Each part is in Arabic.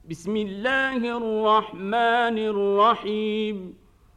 بسم الله الرحمن الرحيم.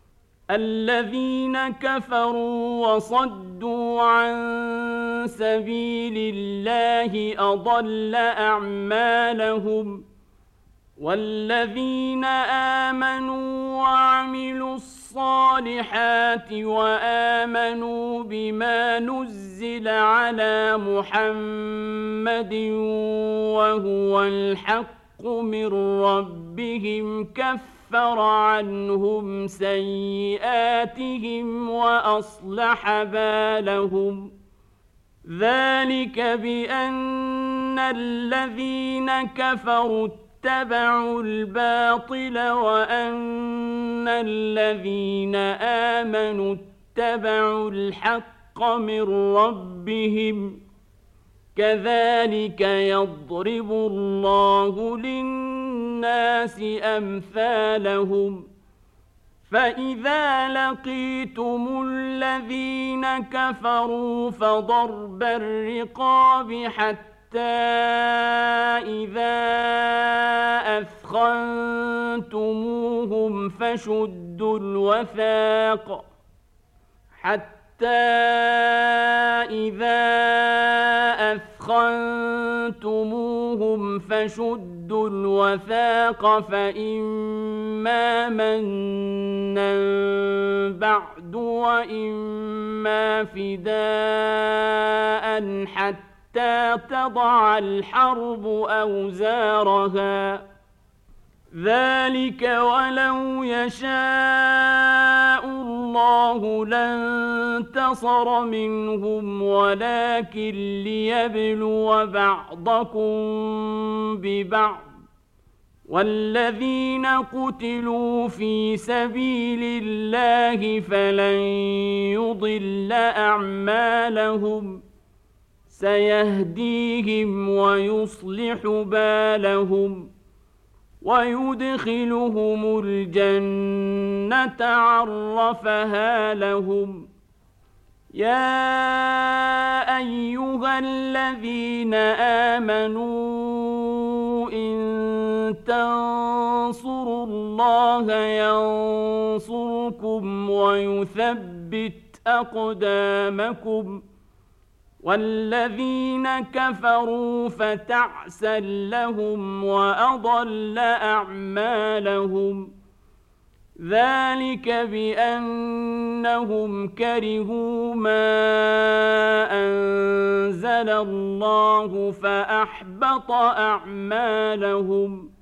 الذين كفروا وصدوا عن سبيل الله أضل أعمالهم، والذين آمنوا وعملوا الصالحات وآمنوا بما نزل على محمد وهو الحق من ربهم كفر عنهم سيئاتهم وأصلح بالهم. ذلك بأن الذين كفروا اتبعوا الباطل وأن الذين آمنوا اتبعوا الحق من ربهم، كذلك يضرب الله للناس أمثالهم. فإذا لقيتم الذين كفروا فضرب الرقاب حتى إذا أثخنتموهم فشدوا الوثاق فإما منا بعد وإما فداء حتى تضع الحرب أوزارها. ذلك ولو يشاء الله لانتصر منهم ولكن ليبلو بعضكم ببعض. والذين قتلوا في سبيل الله فلن يضل أعمالهم، سيهديهم ويصلح بالهم ويدخلهم الجنة عرفها لهم. يا أيها الذين آمنوا إن تنصروا الله ينصركم ويثبت أقدامكم. والذين كفروا فتعسا لهم وأضل أعمالهم. ذلك بأنهم كرهوا ما أنزل الله فأحبط أعمالهم.